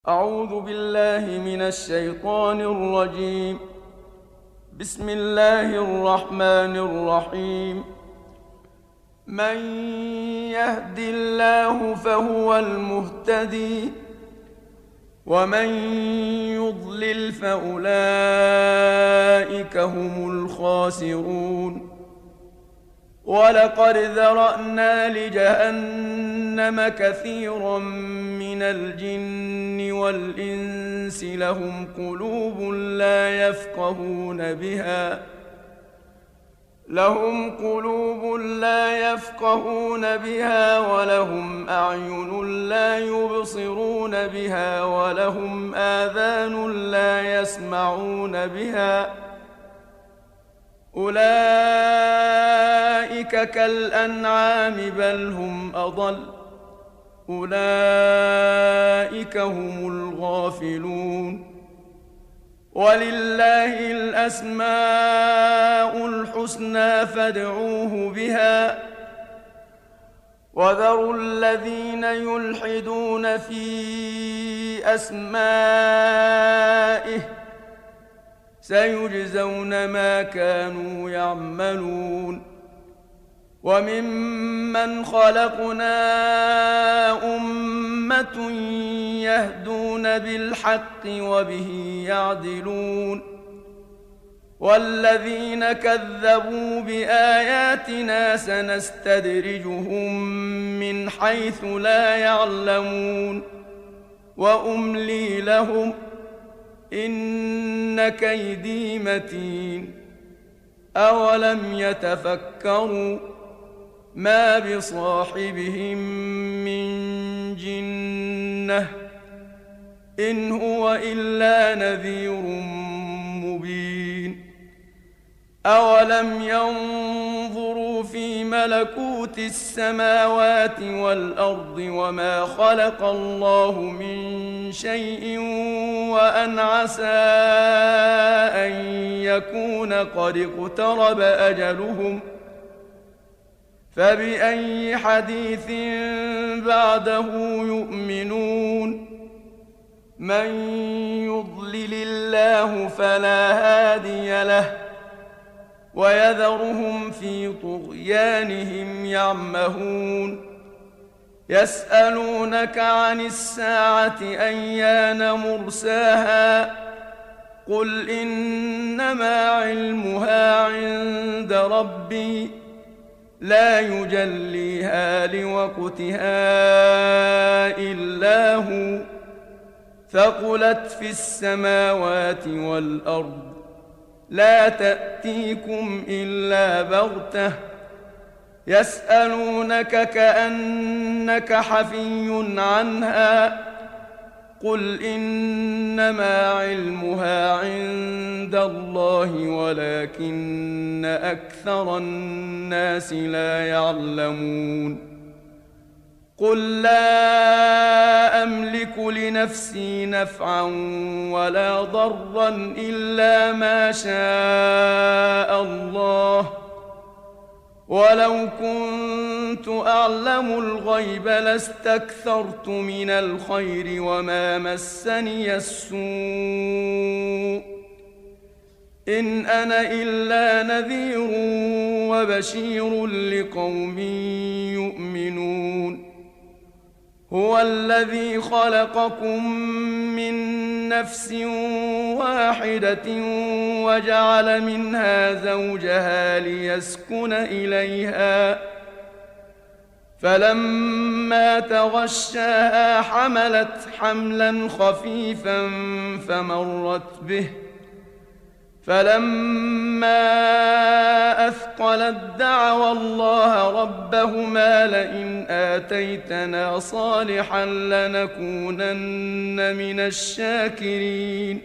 أعوذ بالله من الشيطان الرجيم. بسم الله الرحمن الرحيم. من يهد الله فهو المهتدي، ومن يضلل فأولئك هم الخاسرون. ولقد ذرأنا لجهنم كثيرا من الجن والإنس لهم قلوب لا يفقهون بها ولهم أعين لا يبصرون بها ولهم آذان لا يسمعون بها. أولئك كالأنعام بل هم أضل. أولئك هم الغافلون. ولله الأسماء الحسنى فادعوه بها، وذروا الذين يلحدون في أسمائه سيجزون ما كانوا يعملون. وممن خلقنا أمة يهدون بالحق وبه يعدلون. والذين كذبوا بآياتنا سنستدرجهم من حيث لا يعلمون وأملي لهم إن كيدي متين. أولم يتفكروا ما بصاحبهم من جنة إن هو إلا نذير مبين. أولم ينظروا في ملكوت السماوات والأرض وما خلق الله من شيء وأن عسى أن يكون قد اقترب أجلهم فبأي حديث بعده يؤمنون. من يضلل الله فلا هادي له ويذرهم في طغيانهم يعمهون. يسألونك عن الساعة أيان مرساها قل إنما علمها عند ربي لا يجليها لوقتها إلا هو ثقلت في السماوات والأرض لا تأتيكم إلا بغتة. يسألونك كأنك حفي عنها قل إنما علمها عند الله ولكن أكثر الناس لا يعلمون. قل لا أملك لنفسي نفعا ولا ضرا إلا ما شاء الله ولو كنت أعلم الغيب لاستكثرت من الخير وما مسني السوء إن أنا إلا نذير وبشير لقوم يؤمنون. هو الذي خلقكم من نفس واحدة وجعل منها زوجها ليسكن إليها فلما تغشاها حملت حملا خفيفا فمرت به فلما أثقلت دعوا الله ربهما لئن آتيتنا صالحا لنكونن من الشاكرين.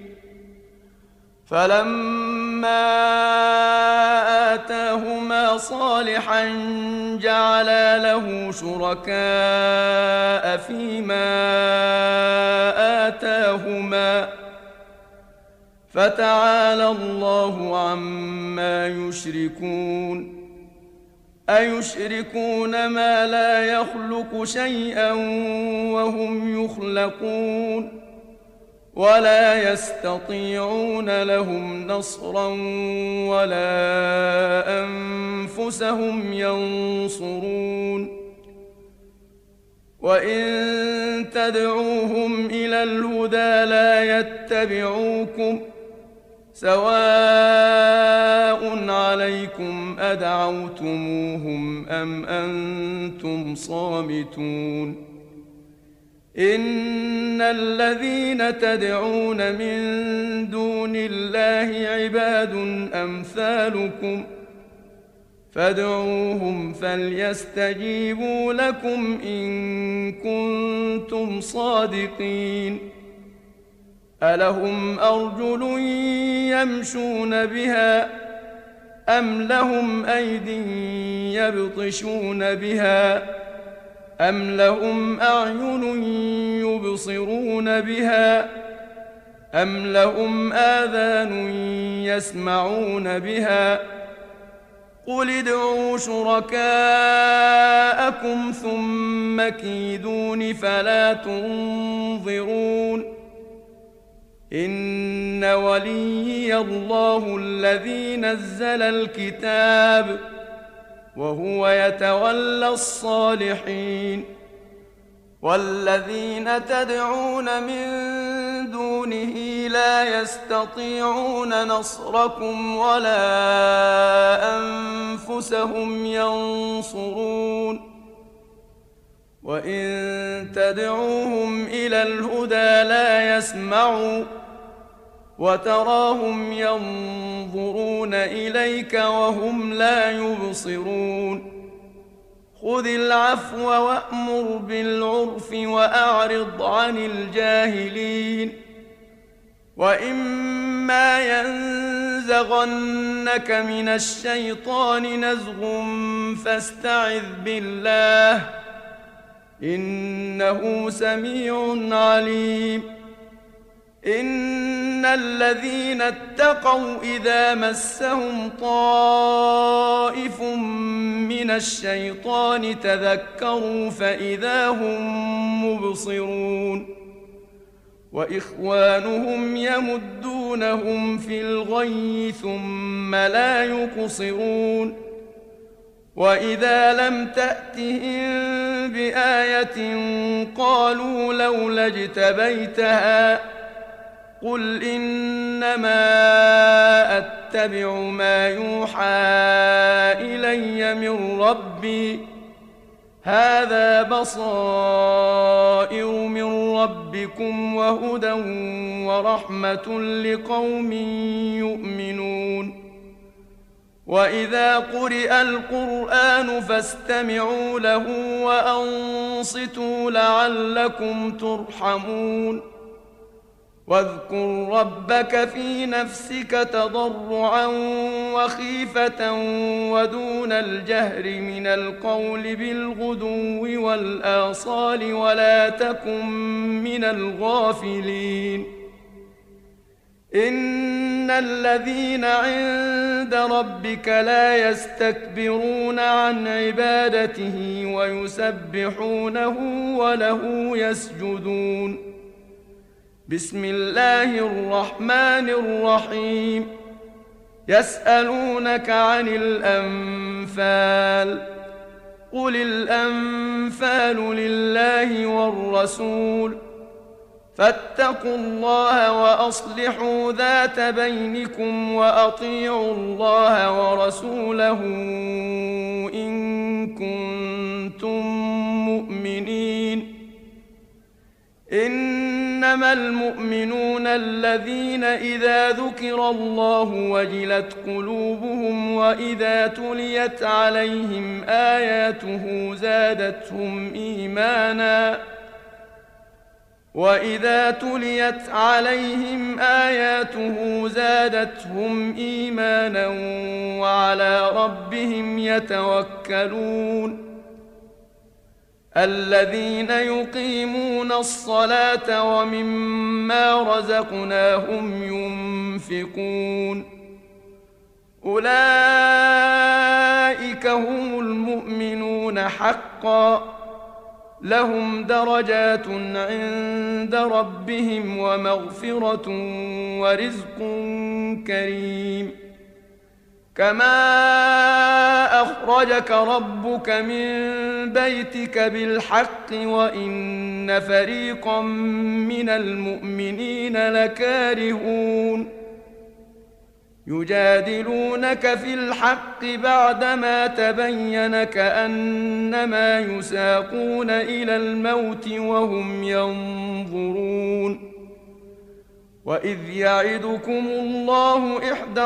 فلما آتاهما صالحا جعلا له شركاء فيما آتاهما فتعالى الله عما يشركون. أيشركون ما لا يخلق شيئا وهم يخلقون ولا يستطيعون لهم نصرا ولا أنفسهم ينصرون وإن تدعوهم إلى الهدى لا يتبعوكم سواء عليكم أدعوتموهم أم أنتم صامتون إن الذين تدعون من دون الله عباد أمثالكم فادعوهم فليستجيبوا لكم إن كنتم صادقين ألهم أرجل يمشون بها أم لهم أيد يبطشون بها أم لهم أعين يبصرون بها أم لهم آذان يسمعون بها قل ادعوا شركاءكم ثم كيدون فلا تنظرون إن وليي الله الذي نزل الكتاب وهو يتولى الصالحين والذين تدعون من دونه لا يستطيعون نصركم ولا أنفسهم ينصرون وإن تدعوهم إلى الهدى لا يسمعوا وتراهم ينظرون إليك وهم لا يبصرون خذ العفو وأمر بالعرف وأعرض عن الجاهلين وإما ينزغنك من الشيطان نزغ فاستعذ بالله إنه سميع عليم إن الذين اتقوا إذا مسهم طائف من الشيطان تذكروا فإذا هم مبصرون وإخوانهم يمدونهم في الغي ثم لا يقصرون وإذا لم تأتهم بآية قالوا لولا اجتبيتها قل إنما أتبع ما يوحى إلي من ربي هذا بصائر من ربكم وهدى ورحمة لقوم يؤمنون وإذا قرئ القرآن فاستمعوا له وأنصتوا لعلكم ترحمون واذكر ربك في نفسك تضرعا وخيفة ودون الجهر من القول بالغدو والآصال ولا تكن من الغافلين إن الذين عند ربك لا يستكبرون عن عبادته ويسبحونه وله يسجدون بسم الله الرحمن الرحيم يسألونك عن الأنفال قل الأنفال لله والرسول فاتقوا الله وأصلحوا ذات بينكم وأطيعوا الله ورسوله إن كنتم مؤمنين إنما المؤمنون الذين إذا ذكر الله وجلت قلوبهم وإذا تليت عليهم آياته زادتهم إيمانا وعلى ربهم يتوكلون الذين يقيمون الصلاة ومما رزقناهم ينفقون أولئك هم المؤمنون حقا لهم درجات عند ربهم ومغفرة ورزق كريم. كما أخرجك ربك من بيتك بالحق وإن فريقا من المؤمنين لكارهون يجادلونك في الحق بعدما تبين كأنما يساقون إلى الموت وهم ينظرون. وإذ يعدكم الله إحدى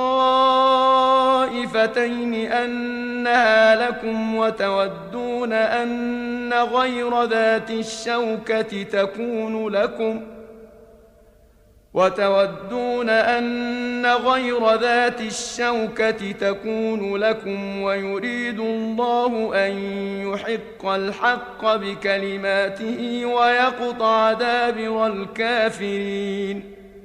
الطائفتين أنها لكم وتودون أن غير ذات الشوكة تكون لكم ويريد الله أن يحق الحق بكلماته ويقطع دابر الكافرين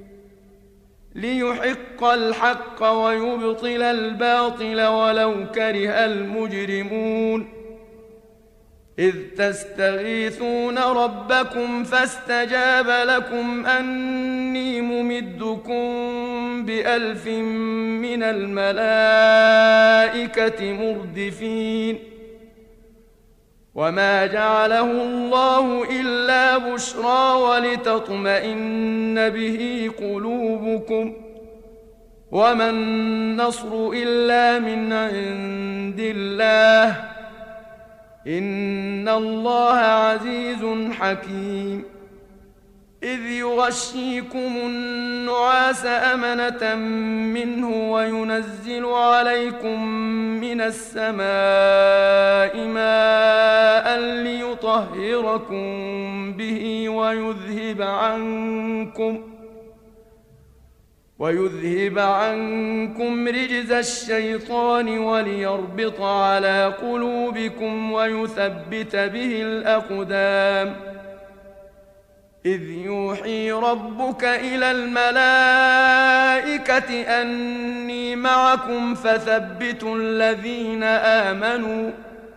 ليحق الحق ويبطل الباطل ولو كره المجرمون. إذ تستغيثون ربكم فاستجاب لكم أني ممدكم ب1000 من الملائكة مردفين. وما جعله الله إلا بشرى ولتطمئن به قلوبكم وما النصر إلا من عند الله إن الله عزيز حكيم. إذ يغشيكم النعاس أمنة منه وينزل عليكم من السماء ماء ليطهركم به ويذهب عنكم رجز الشيطان وليربط على قلوبكم ويثبت به الأقدام. إذ يوحي ربك إلى الملائكة أني معكم فثبتوا الذين آمنوا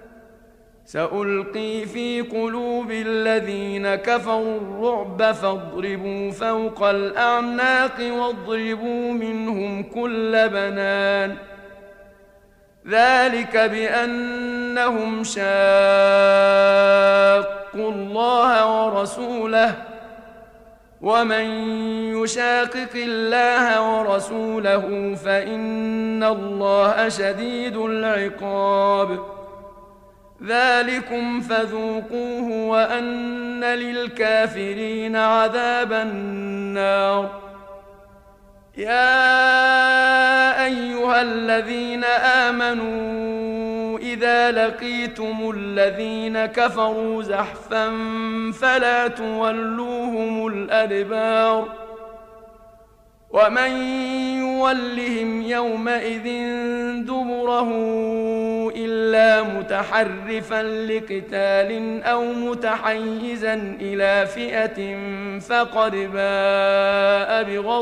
سألقي في قلوب الذين كفروا الرعب فاضربوا فوق الأعناق واضربوا منهم كل بنان. ذلك بأنهم شاقوا الله ورسوله ومن يشاقق الله ورسوله فإن الله شديد العقاب. ذلكم فذوقوه وأن للكافرين عذاب النار. يا أيها الذين آمنوا إذا لقيتم الذين كفروا زحفا فلا تولوهم الأدبار ومن يولهم يومئذ دبره إلا متحرفا لقتال أو متحيزا إلى فئة فقد باء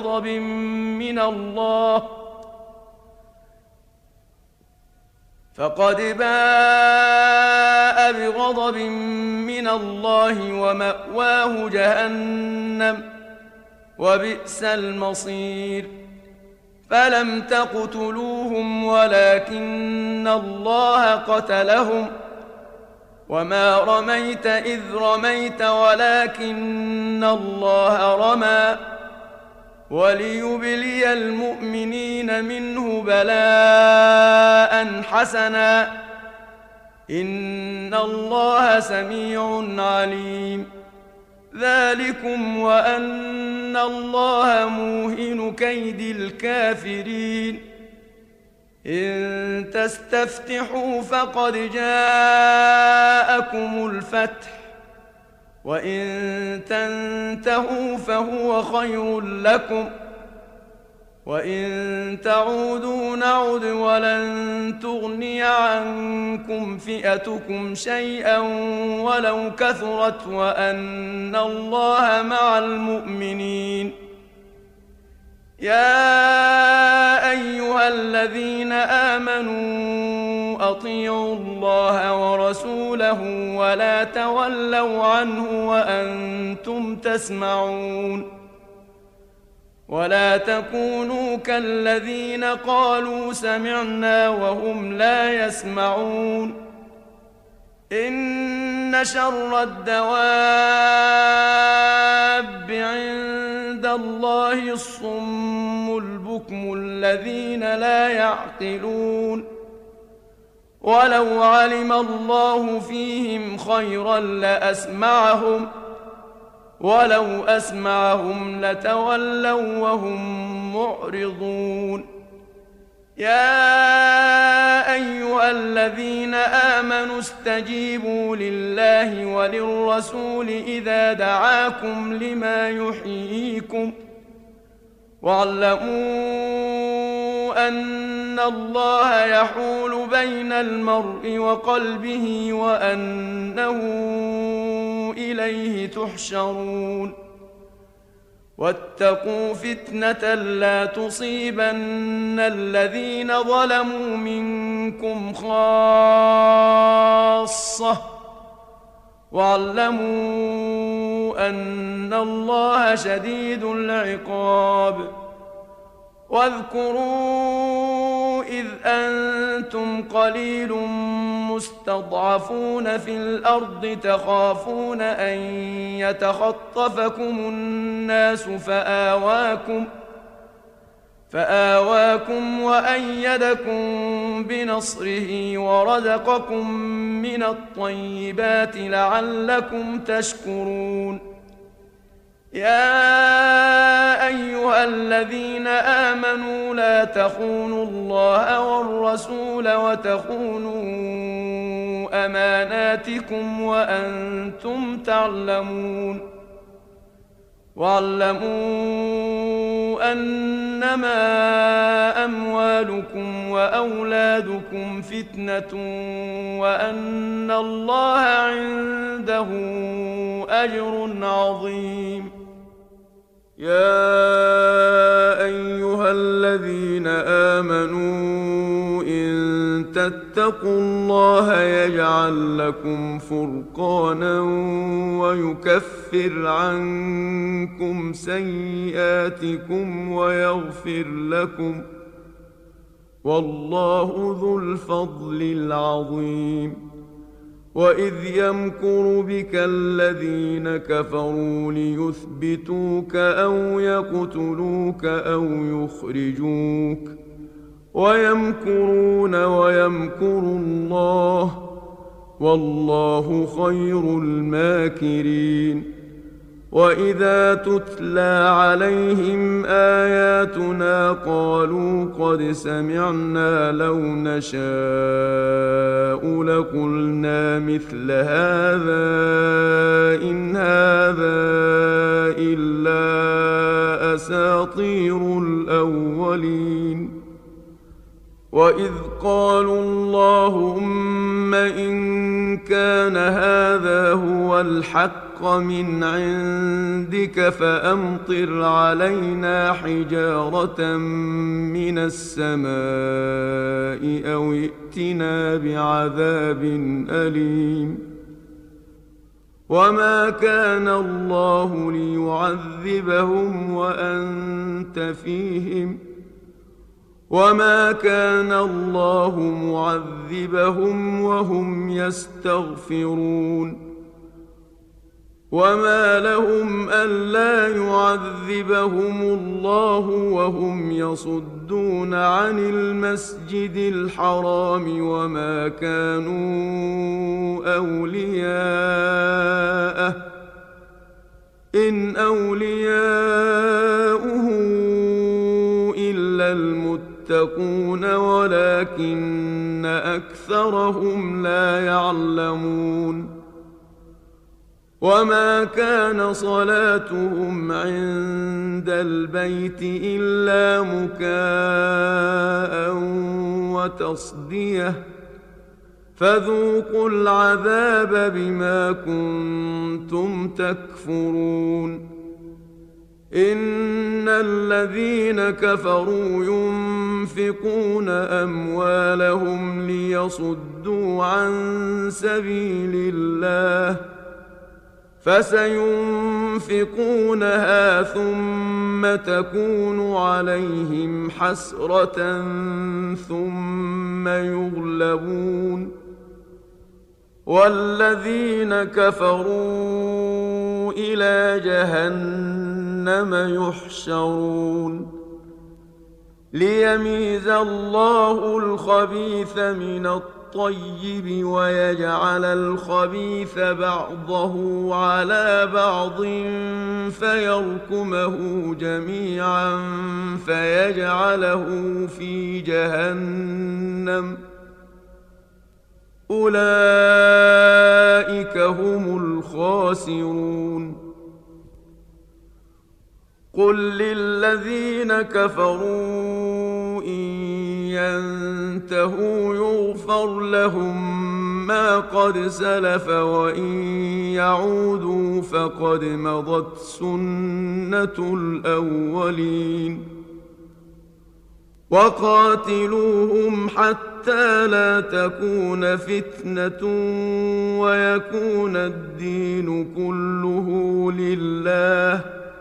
بغضب من الله ومأواه جهنم وبئس المصير. فلم تقتلوهم ولكن الله قتلهم وما رميت إذ رميت ولكن الله رمى وليبلي المؤمنين منه بلاء حسنا إن الله سميع عليم. ذلكم وأن الله موهن كيد الكافرين. إن تستفتحوا فقد جاءكم الفتح وإن تنتهوا فهو خير لكم وإن تعودوا نعد ولن تغني عنكم فئتكم شيئا ولو كثرت وأن الله مع المؤمنين. يا أيها الذين آمنوا وأطيعوا الله ورسوله ولا تولوا عنه وأنتم تسمعون ولا تكونوا كالذين قالوا سمعنا وهم لا يسمعون إن شر الدواب عند الله الصم البكم الذين لا يعقلون ولو علم الله فيهم خيرا لأسمعهم ولو أسمعهم لتولوا وهم معرضون يا أيها الذين آمنوا استجيبوا لله وللرسول إذا دعاكم لما يحييكم واعلموا أن الله يحول بين المرء وقلبه وأنه إليه تحشرون واتقوا فتنة لا تصيبن الذين ظلموا منكم خاصة واعلموا أن الله شديد العقاب واذكروا إذ أنتم قليل مستضعفون في الأرض تخافون أن يتخطفكم الناس فآواكم وأيدكم بنصره ورزقكم من الطيبات لعلكم تشكرون يا أيها الذين آمنوا لا تخونوا الله والرسول وتخونوا أماناتكم وأنتم تعلمون واعلموا أنما أموالكم وأولادكم فتنة وأن الله عنده أجر عظيم يا أيها الذين آمنوا إن تتقوا الله يجعل لكم فرقانا ويكفر عنكم سيئاتكم ويغفر لكم والله ذو الفضل العظيم وإذ يمكر بك الذين كفروا ليثبتوك أو يقتلوك أو يخرجوك ويمكرون ويمكر الله والله خير الماكرين وإذا تتلى عليهم آياتنا قالوا قد سمعنا لو نشاء لقلنا مثل هذا إن هذا إلا أساطير الأولين وإذ قالوا اللهم إن كان هذا هو الحق من عندك فأمطر علينا حجارة من السماء أو ائتنا بعذاب أليم وما كان الله ليعذبهم وأنت فيهم وما كان الله معذبهم وهم يستغفرون وما لهم ألا يعذبهم الله وهم يصدون عن المسجد الحرام وما كانوا أولياءه إن أولياؤه إلا المتقون ولكن أكثرهم لا يعلمون وما كان صلاتهم عند البيت إلا مكاء وتصدية فذوقوا العذاب بما كنتم تكفرون إن الذين كفروا ينفقون أموالهم ليصدوا عن سبيل الله فسينفقونها ثم تكون عليهم حسرة ثم يغلبون والذين كفروا إلى جهنم يحشرون ليميز الله الخبيث من الطيب ويجعل الخبيث بعضه على بعض فيركمه جميعا فيجعله في جهنم أولئك هم الخاسرون قل للذين كفروا إن ينتهوا يغفر لهم ما قد سلف وإن يعودوا فقد مضت سنة الأولين وقاتلوهم حتى لا تكون فتنة ويكون الدين كله لله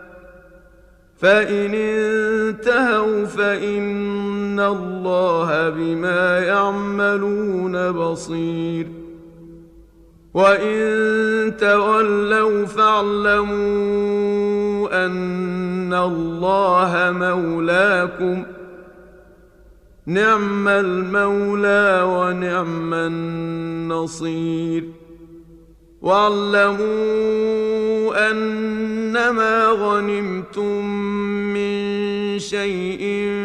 فإن انتهوا فإن الله بما يعملون بصير وإن تولوا فاعلموا أن الله مولاكم نعم المولى ونعم النصير واعلموا أنما غنمتم من شيء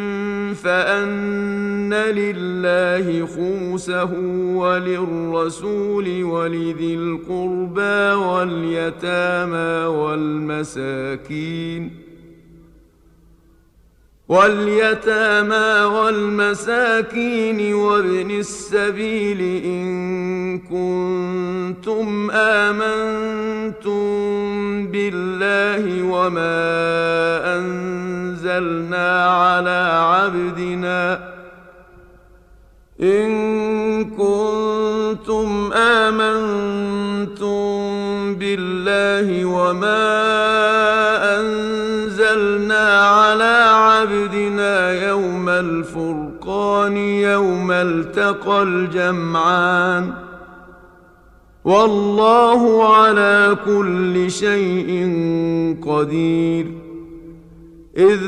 فأن لله خمسه وللرسول ولذي القربى واليتامى والمساكين وابن السبيل إن كنتم آمنتم بالله وما أنزلنا على عبدنا يوم الفرقان يوم التقى الجمعان والله على كل شيء قدير إذ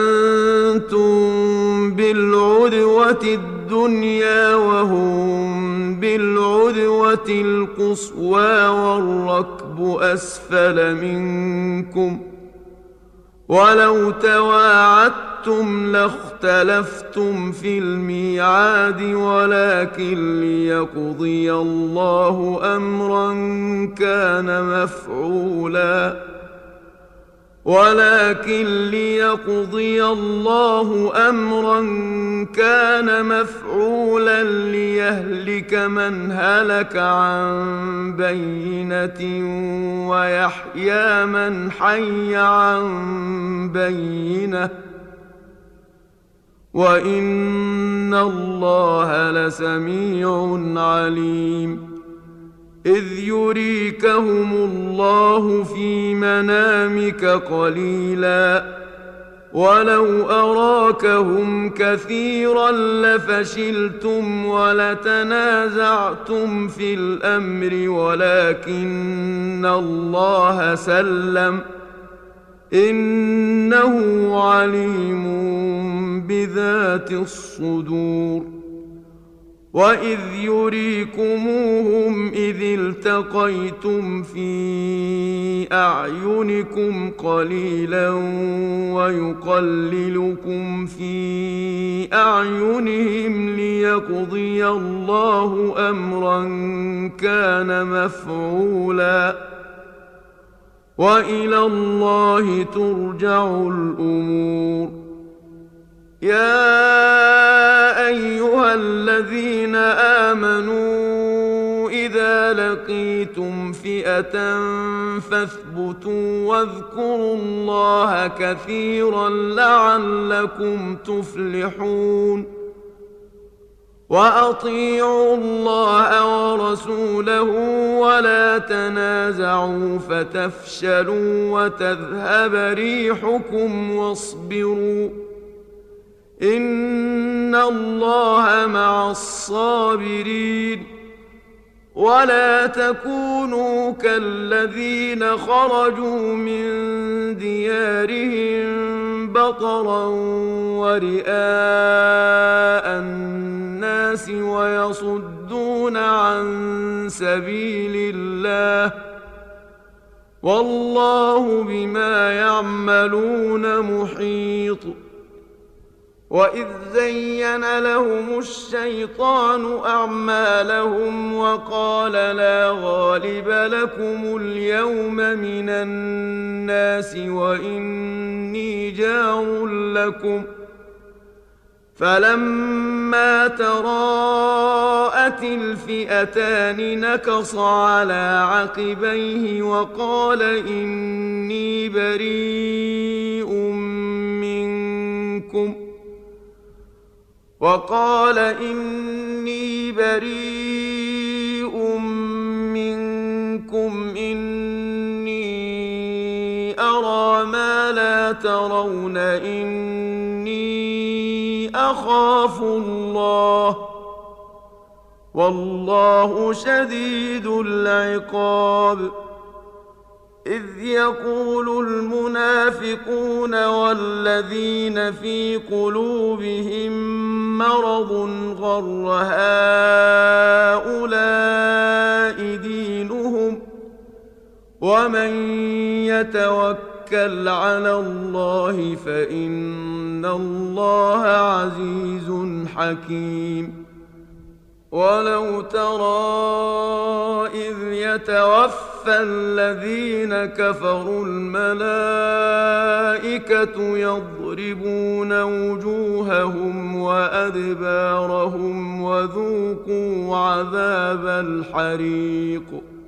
أنتم بالعدوة الدنيا وهم بالعدوة القصوى والركب أسفل منكم ولو تواعدتم لاختلفتم في الميعاد ولكن ليقضي الله أمرا كان مفعولا ليهلك من هلك عن بينة ويحيى من حي عن بينة وإن الله لسميع عليم إذ يريكهم الله في منامك قليلا ولو أراكهم كثيرا لفشلتم ولتنازعتم في الأمر ولكن الله سلم إنه عليم بذات الصدور وإذ يريكموهم إذ التقيتم في أعينكم قليلا ويقللكم في أعينهم ليقضي الله أمرا كان مفعولا وإلى الله ترجع الأمور يا أيها الذين آمنوا إذا إذا لقيتم فئة فاثبتوا واذكروا الله كثيرا لعلكم تفلحون وأطيعوا الله ورسوله ولا تنازعوا فتفشلوا وتذهب ريحكم واصبروا إن الله مع الصابرين ولا تكونوا كالذين خرجوا من ديارهم بطرا ورئاء الناس ويصدون عن سبيل الله والله بما يعملون محيط وإذ زين لهم الشيطان أعمالهم وقال لا غالب لكم اليوم من الناس وإني جار لكم فلما تراءت الفئتان نكص على عقبيه وقال إني بريء منكم إني أرى ما لا ترون إني أخاف الله والله شديد العقاب إذ يقول المنافقون والذين في قلوبهم مرض غر هؤلاء دينهم ومن يتوكل على الله فإن الله عزيز حكيم ولو ترى إذ يتوفى الذين كفروا الملائكة يضربون وجوههم وأدبارهم وذوقوا عذاب الحريق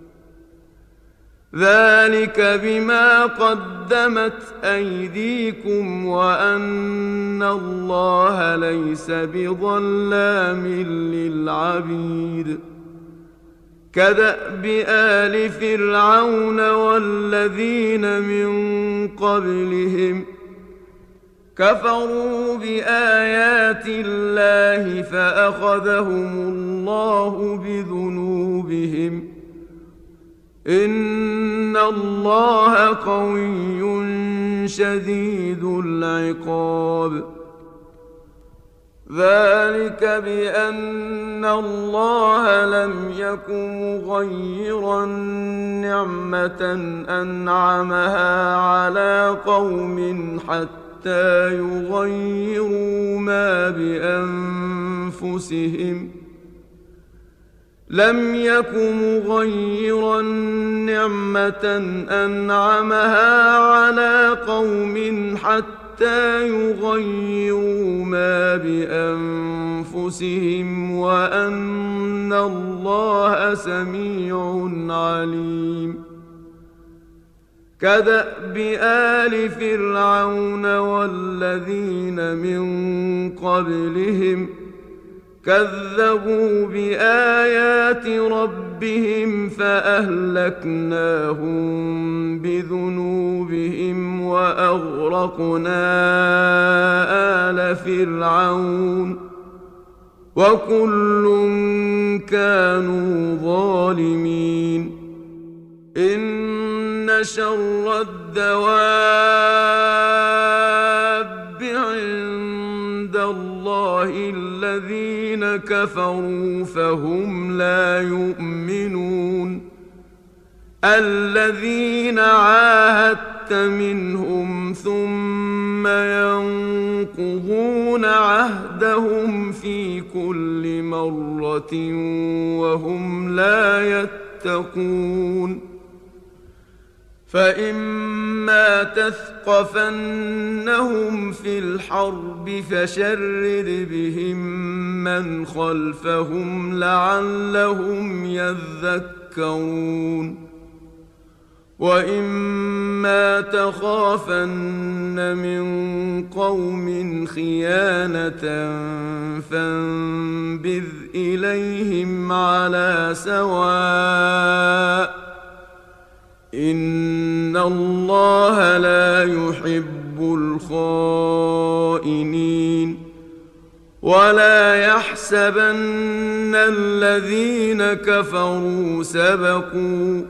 ذلك بما قدمت أيديكم وأن الله ليس بظلام للعبيد كدأب آل فرعون والذين من قبلهم كفروا بآيات الله فأخذهم الله بذنوبهم إن الله قوي شديد العقاب ذلك بأن الله لم يكن مغيرا نعمة أنعمها على قوم حتى يغيروا ما بأنفسهم لم يكن مغيرا نعمة أنعمها على قوم حتى يغيروا ما بأنفسهم وأن الله سميع عليم كدأب آل فرعون والذين من قبلهم كذبوا بآيات ربهم فأهلكناهم بذنوبهم وأغرقنا آل فرعون وكل كانوا ظالمين إن شر الدواب عند الله الذين كفروا فهم لا يؤمنون الذين عاهدت منهم ثم ينقضون عهدهم في كل مرة وهم لا يتقون فإما تثقفنهم في الحرب فشرد بهم من خلفهم لعلهم يذكرون يذكرون وإما تخافن من قوم خيانة فانبذ إليهم على سواء إن الله لا يحب الخائنين ولا يحسبن الذين كفروا سبقوا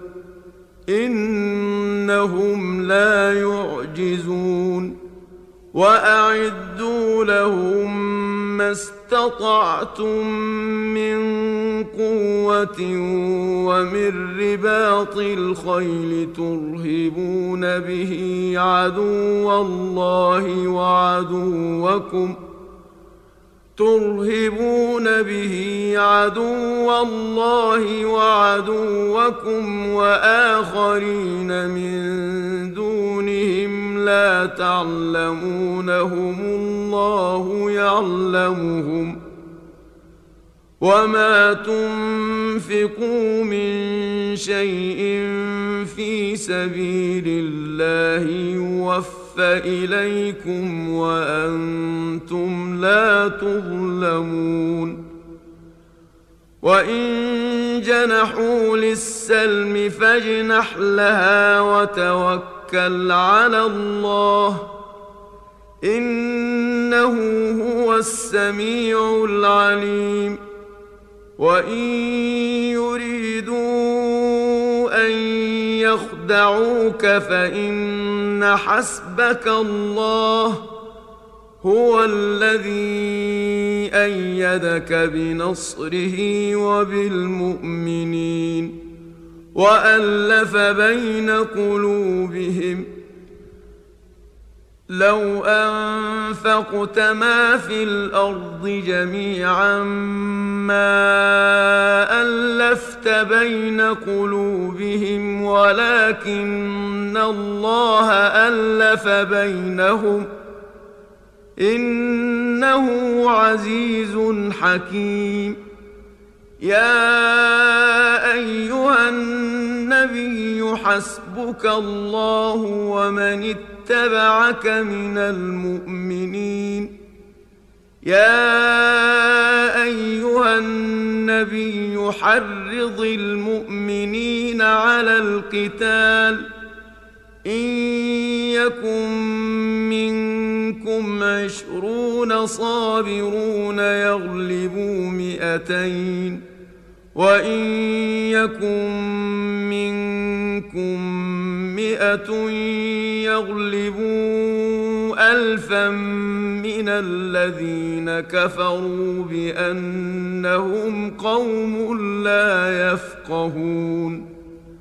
إنهم لا يعجزون وأعدوا لهم ما استطعتم من قوة ومن رباط الخيل ترهبون به عدو الله وعدوكم وآخرين من دونهم لا تعلمونهم الله يعلمهم وما تنفقوا من شيء في سبيل الله يوفى إليكم وأنتم لا تظلمون وإن جنحوا للسلم فاجنح لها وتوكل على الله إنه هو السميع العليم وإن يريدوا أن يخدعوك فإن حسبك الله هو الذي أيدك بنصره وبالمؤمنين وألف بين قلوبهم لو أنفقت ما في الأرض جميعا ما ألفت بين قلوبهم ولكن الله ألف بينهم إنه عزيز حكيم يا أيها النبي حسبك الله ومن اتبعك من المؤمنين يا أيها النبي حرض المؤمنين على القتال إن يكن منكم 20 صابرون يغلبوا 200 وإن يكن منكم 100 يغلبوا 1000 من الذين كفروا بأنهم قوم لا يفقهون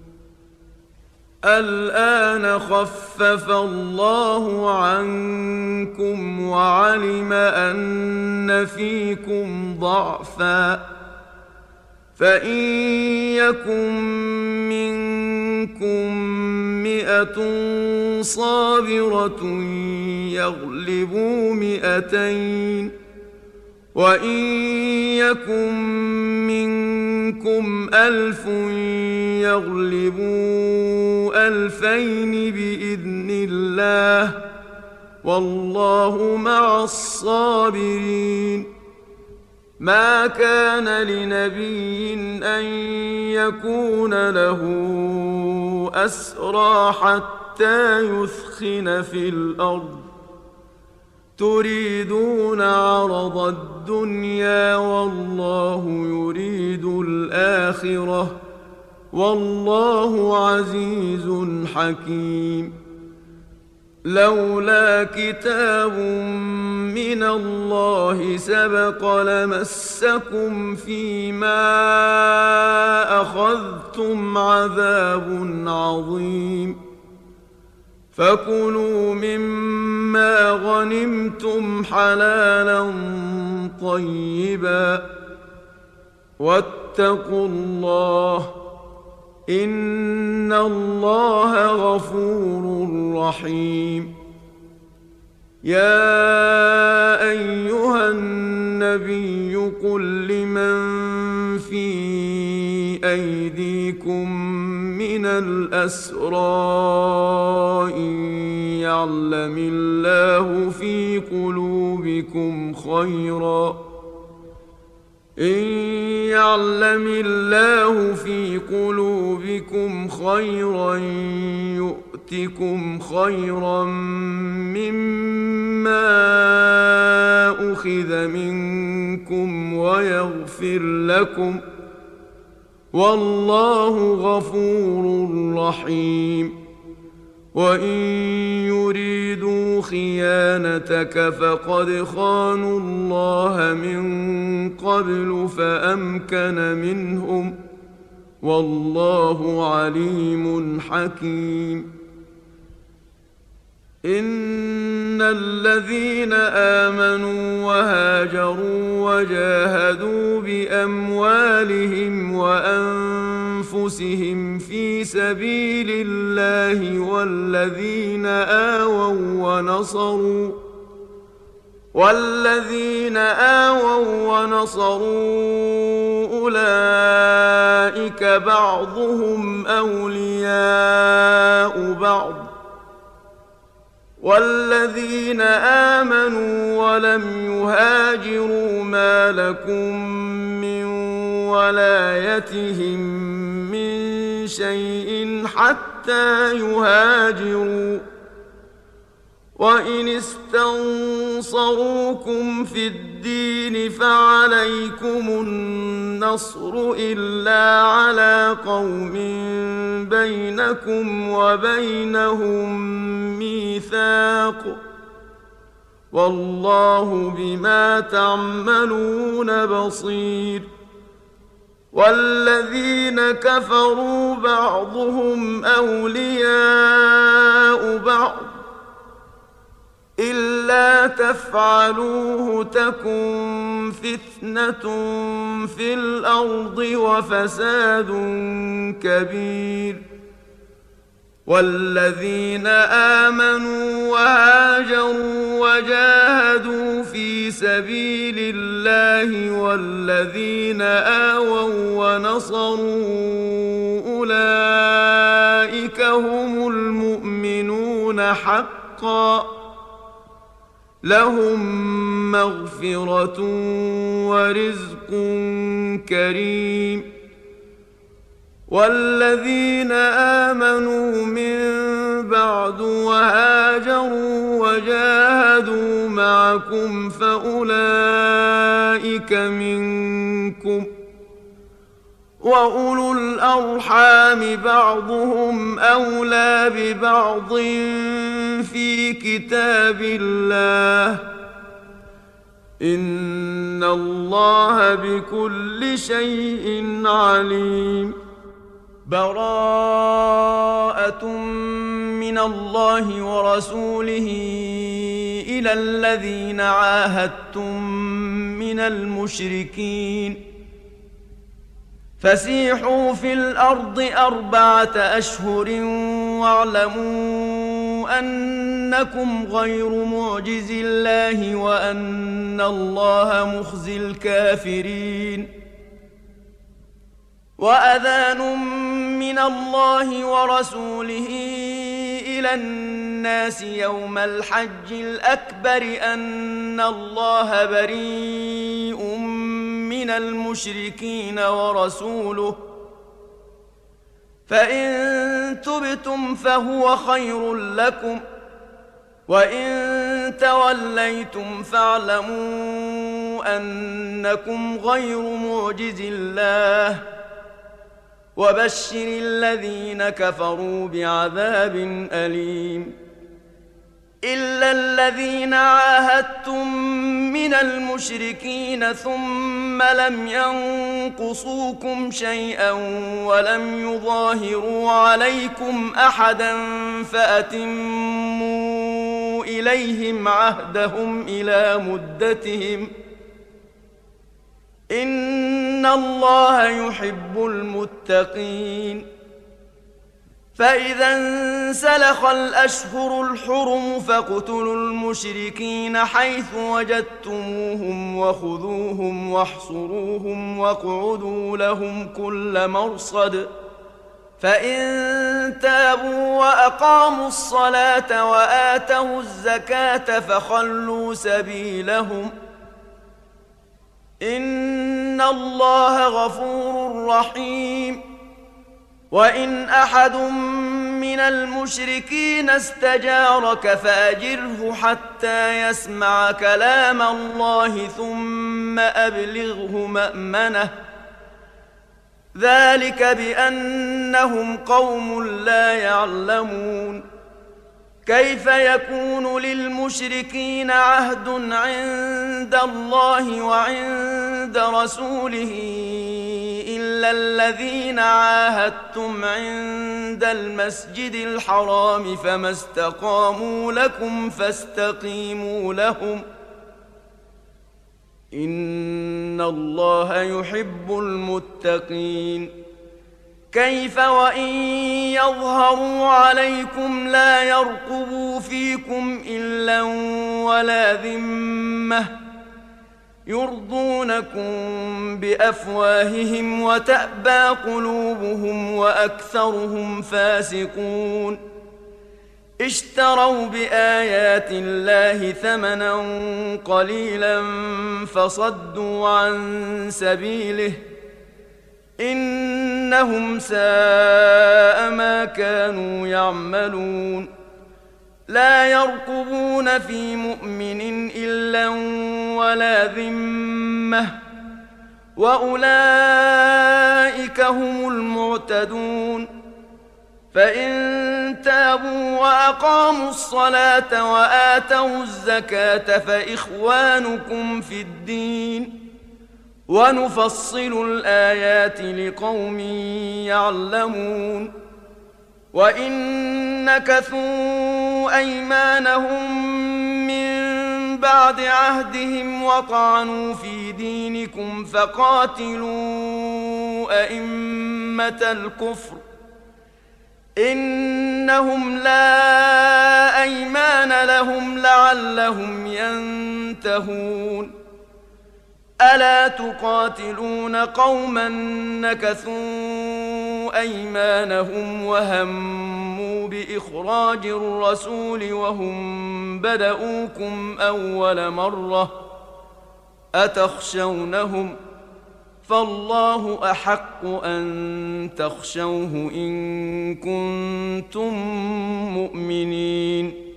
الآن خفف الله عنكم وعلم أن فيكم ضعفا فإن يكن منكم 100 صابرة يغلبوا 200 وإن يكن منكم 1000 يغلبوا 2000 بإذن الله والله مع الصابرين ما كان لنبي أن يكون له أسرى حتى يثخن في الأرض تريدون عرض الدنيا والله يريد الآخرة والله عزيز حكيم لولا كتاب من الله سبق لمسكم فيما أخذتم عذاب عظيم فكلوا مما غنمتم حلالا طيبا واتقوا الله إن الله غفور رحيم يا أيها النبي قل لمن في أيديكم بكم من الأسرى إن يعلم الله في قلوبكم خيرا يؤتكم خيرا مما أخذ منكم ويغفر لكم والله غفور رحيم. وإن يريدوا خيانتك فقد خانوا الله من قبل فأمكن منهم والله عليم حكيم. إن الذين آمنوا وهاجروا وجاهدوا بأموالهم وأنفسهم في سبيل الله والذين آووا ونصروا أولئك بعضهم أولياء بعض والذين آمنوا ولم يهاجروا ما لكم من ولايتهم من شيء حتى يهاجروا. وإن استنصروكم في الدين فعليكم النصر إلا على قوم بينكم وبينهم ميثاق والله بما تعملون بصير. والذين كفروا بعضهم أولياء بعض إلا تفعلوه تكن فتنة في الأرض وفساد كبير. والذين آمنوا وهاجروا وجاهدوا في سبيل الله والذين آووا ونصروا أولئك هم المؤمنون حقا لهم مغفرة ورزق كريم. والذين آمنوا من بعد وهاجروا وجاهدوا معكم فأولئك منكم وأولو الأرحام بعضهم أولى ببعض في كتاب الله إن الله بكل شيء عليم. براءة من الله ورسوله إلى الذين عاهدتم من المشركين فسيحوا في الأرض 4 أشهر واعلموا أنكم غير معجز الله وأن الله مخزي الكافرين. وأذان من الله ورسوله إلى الناس يوم الحج الأكبر أن الله بريء من المشركين ورسوله فإن تبتم فهو خير لكم وإن توليتم فاعلموا أنكم غير معجز الله وبشر الذين كفروا بعذاب أليم. إلا الذين عاهدتم من المشركين ثم لم ينقصوكم شيئا ولم يظاهروا عليكم أحدا فأتموا إليهم عهدهم إلى مدتهم إن الله يحب المتقين. فإذا انسلخ الأشهر الحرم فاقتلوا المشركين حيث وجدتموهم وخذوهم واحصروهم واقعدوا لهم كل مرصد فإن تابوا وأقاموا الصلاة وآتوا الزكاة فخلوا سبيلهم إن الله غفور رحيم. وإن أحد من المشركين استجارك فأجره حتى يسمع كلام الله ثم أبلغه مأمنه، ذلك بأنهم قوم لا يعلمون. كيف يكون للمشركين عهد عند الله وعند رسوله إلا الذين عاهدتم عند المسجد الحرام فما استقاموا لكم فاستقيموا لهم إن الله يحب المتقين. كيف وإن يظهروا عليكم لا يرقبوا فيكم إلا ولا ذمة يرضونكم بأفواههم وتأبى قلوبهم وأكثرهم فاسقون. اشتروا بآيات الله ثمنا قليلا فصدوا عن سبيله إنهم ساء ما كانوا يعملون. لا يرقبون في مؤمن إلا ولا ذمة وأولئك هم المعتدون. فإن تابوا وأقاموا الصلاة وآتوا الزكاة فإخوانكم في الدين ونفصل الآيات لقوم يعلمون. وإن نكثوا أيمانهم من بعد عهدهم وطعنوا في دينكم فقاتلوا أئمة الكفر إنهم لا أيمان لهم لعلهم ينتهون. ألا تقاتلون قوما نكثوا أيمانهم وهموا بإخراج الرسول وهم بدؤوكم أول مرة أتخشونهم فالله أحق أن تخشوه إن كنتم مؤمنين.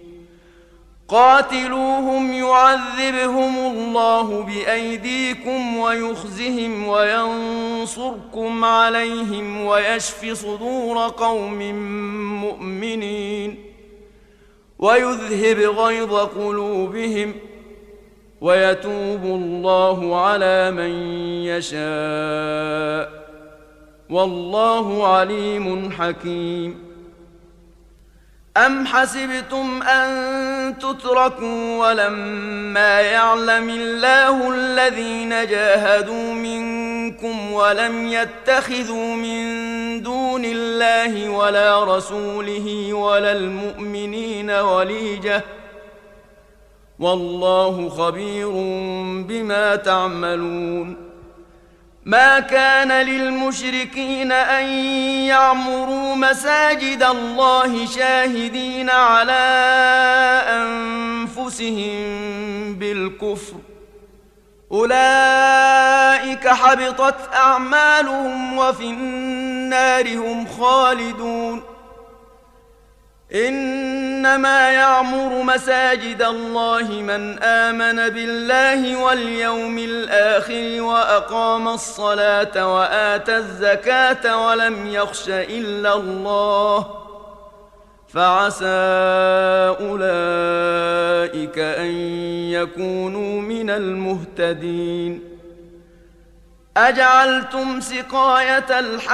قاتلوهم يعذبهم الله بأيديكم ويخزهم وينصركم عليهم ويشف صدور قوم مؤمنين ويذهب غيظ قلوبهم ويتوب الله على من يشاء والله عليم حكيم. أم حسبتم أن تتركوا ولما يعلم الله الذين جاهدوا منكم ولم يتخذوا من دون الله ولا رسوله ولا المؤمنين وليجة والله خبير بما تعملون. ما كان للمشركين أن يعمروا مساجد الله شاهدين على أنفسهم بالكفر أولئك حبطت أعمالهم وفي النار هم خالدون. إنما يعمر مساجد الله من آمن بالله واليوم الآخر وأقام الصلاة وآتى الزكاة ولم يخش إلا الله فعسى أولئك أن يكونوا من المهتدين. أجعلتم سقاية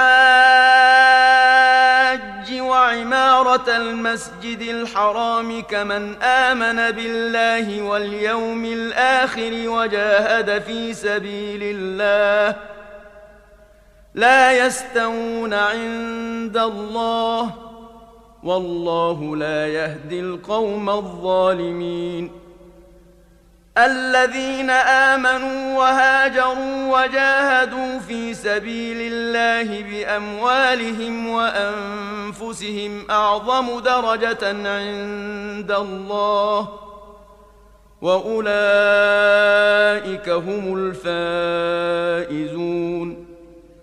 الحاج وعمارة المسجد الحرام كمن آمن بالله واليوم الآخر وجاهد في سبيل الله لا يستوون عند الله والله لا يهدي القوم الظالمين. الذين آمنوا وهاجروا وجاهدوا في سبيل الله بأموالهم وأنفسهم أعظم درجة عند الله وأولئك هم الفائزون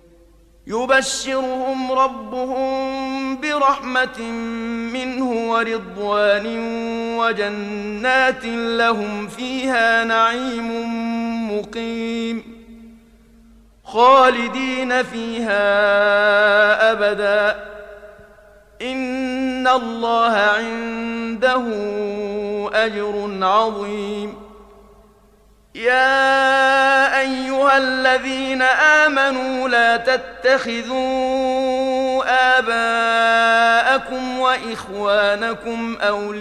يبشرهم ربهم برحمة منه ورضوان وجنات لهم فيها نعيم مقيم خالدين فيها أبدا إن الله عنده أجر عظيم يا أيها الذين آمنوا لا تتخذوا آباءكم وإخوانكم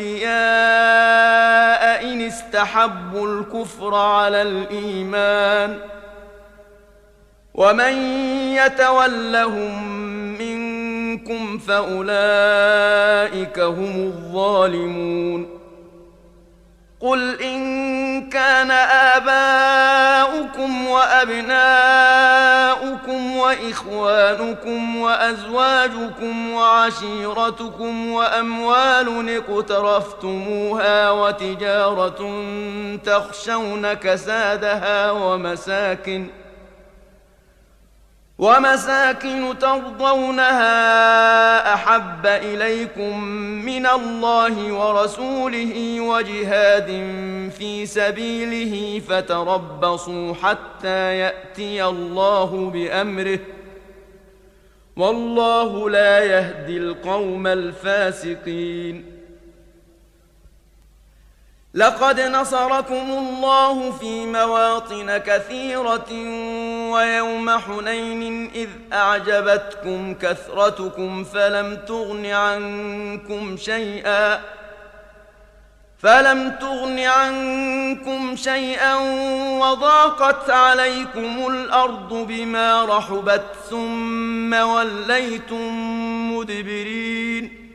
أولياء إن استحبوا الكفر على الإيمان ومن يتولهم منكم فأولئك هم الظالمون قل إن كان آباؤكم وأبناؤكم وإخوانكم وأزواجكم وعشيرتكم وأموال اقترفتموها وتجارة تخشون كسادها ومساكن ترضونها أحب إليكم من الله ورسوله وجهاد في سبيله فتربصوا حتى يأتي الله بأمره والله لا يهدي القوم الفاسقين لقد نصركم الله في مواطن كثيرة ويوم حنين إذ أعجبتكم كثرتكم فلم تغن عنكم شيئا وضاقت عليكم الأرض بما رحبت ثم وليتم مدبرين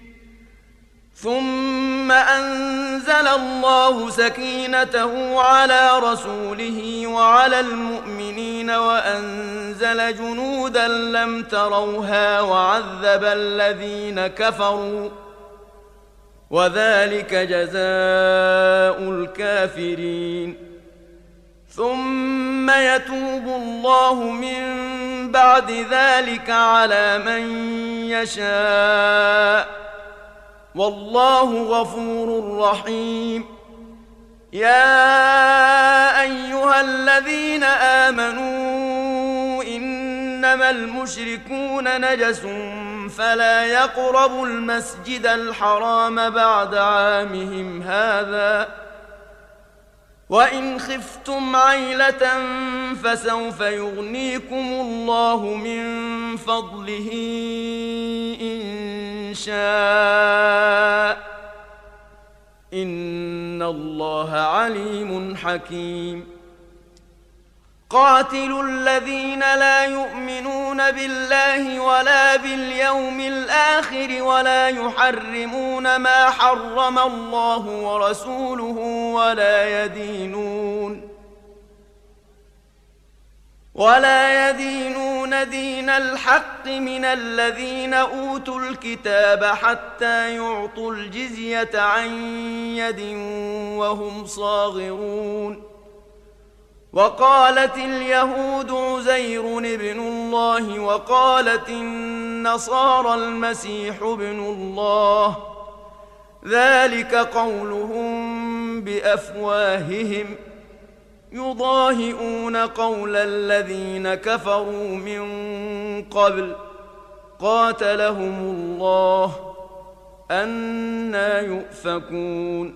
ثم أنزل الله سكينته على رسوله وعلى المؤمنين وأنزل جنودا لم تروها وعذب الذين كفروا وذلك جزاء الكافرين ثم يتوب الله من بعد ذلك على من يشاء والله غفور رحيم يا أيها الذين آمنوا إنما المشركون نجس فلا يقربوا المسجد الحرام بعد عامهم هذا وإن خفتم عيلة فسوف يغنيكم الله من فضله إن شاء إن الله عليم حكيم قاتلوا الذين لا يؤمنون بالله ولا باليوم الآخر ولا يحرمون ما حرم الله ورسوله ولا يدينون دين الحق من الذين أوتوا الكتاب حتى يعطوا الجزية عن يد وهم صاغرون وقالت اليهود عزير ابن الله وقالت النصارى المسيح ابن الله ذلك قولهم بأفواههم يضاهئون قول الذين كفروا من قبل قاتلهم الله أنى يؤفكون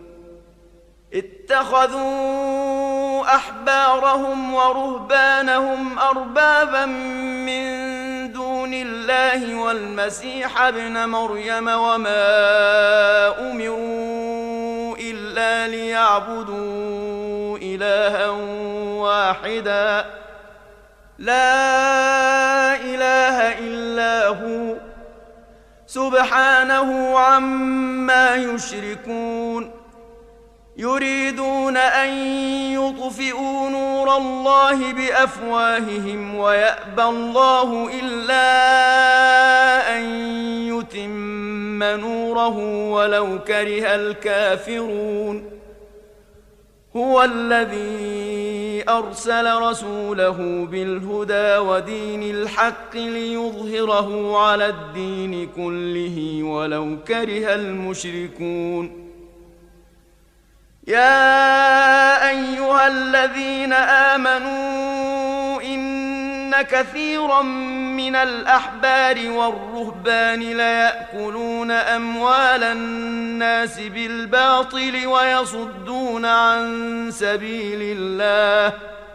اتخذوا أحبارهم ورهبانهم أربابا من دون الله والمسيح ابن مريم وما أمروا إلا ليعبدوا إلها واحدا لا إله إلا هو سبحانه عما يشركون يريدون أن يطفئوا نور الله بأفواههم ويأبى الله إلا أن يتم نوره ولو كره الكافرون هو الذي أرسل رسوله بالهدى ودين الحق ليظهره على الدين كله ولو كره المشركون يا أيها الذين آمنوا إن كثيرا من الأحبار والرهبان ليأكلون أموال الناس بالباطل ويصدون عن سبيل الله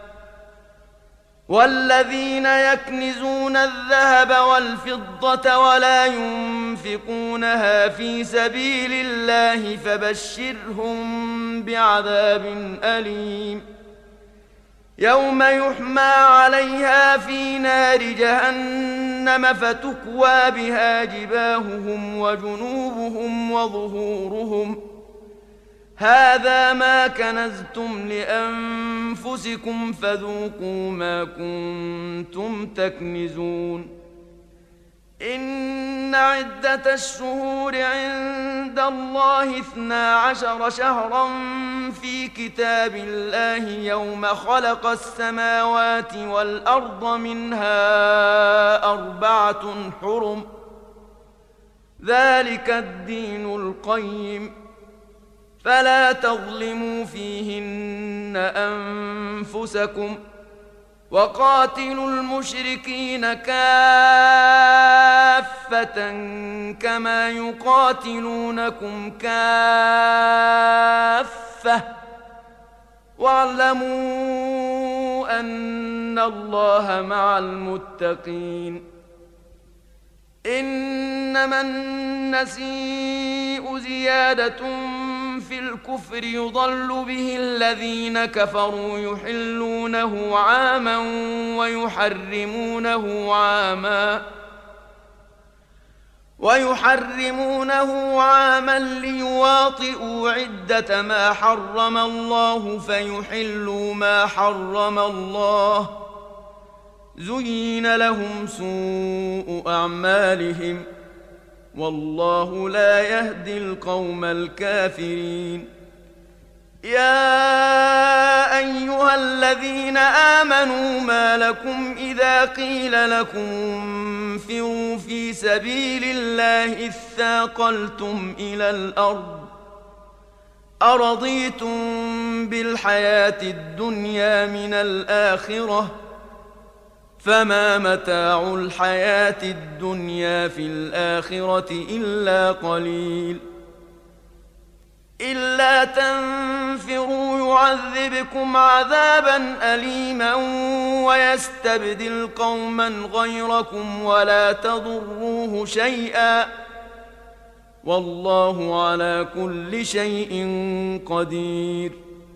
والذين يكنزون الذهب والفضة ولا ينفقونها في سبيل الله فبشرهم بعذاب أليم يوم يحمى عليها في نار جهنم فتكوى بها جباههم وجنوبهم وظهورهم هذا ما كنزتم لأنفسكم فذوقوا ما كنتم تكنزون إن عدة الشهور عند الله 12 شهرا في كتاب الله يوم خلق السماوات والأرض منها 4 حرم ذلك الدين القيم فلا تظلموا فيهن أنفسكم وقاتلوا المشركين كافة كما يقاتلونكم كافة واعلموا أن الله مع المتقين إنما النسيء زيادة في الكفر يضل به الذين كفروا يحلونه عاما ويحرمونه عاما ليواطئوا عدة ما حرم الله فيحلوا ما حرم الله زين لهم سوء أعمالهم والله لا يهدي القوم الكافرين يا أيها الذين آمنوا ما لكم إذا قيل لكم انفروا في سبيل الله اثاقلتم إلى الأرض أرضيتم بالحياة الدنيا من الآخرة فما متاع الحياة الدنيا في الآخرة إلا قليل إلا تنفروا يعذبكم عذابا أليما ويستبدل قوما غيركم ولا تضروه شيئا والله على كل شيء قدير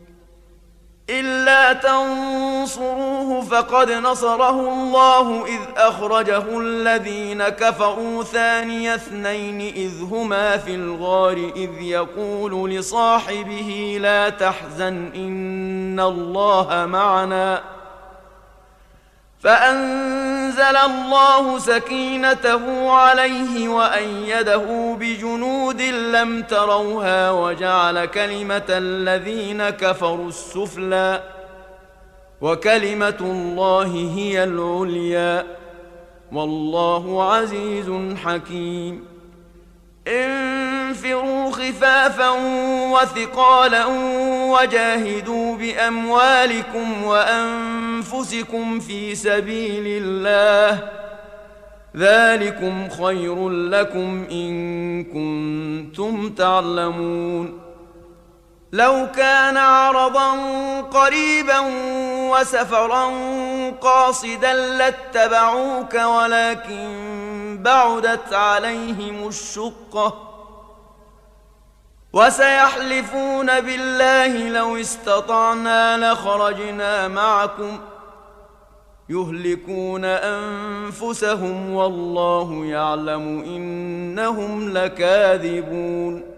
إلا تنصروه فقد نصره الله إذ أخرجه الذين كفروا ثاني اثنين إذ هما في الغار إذ يقول لصاحبه لا تحزن إن الله معنا فأنزل الله سكينته عليه وأيده بجنود لم تروها وجعل كلمة الذين كفروا السفلى وكلمة الله هي العليا والله عزيز حكيم انفروا خفافا وثقالا وجاهدوا بأموالكم وأنفسكم في سبيل الله ذلكم خير لكم إن كنتم تعلمون لو كان عرضا قريبا وسفرا قاصدا لاتبعوك ولكن بعدت عليهم الشقة وسيحلفون بالله لو استطعنا لخرجنا معكم يهلكون أنفسهم والله يعلم إنهم لكاذبون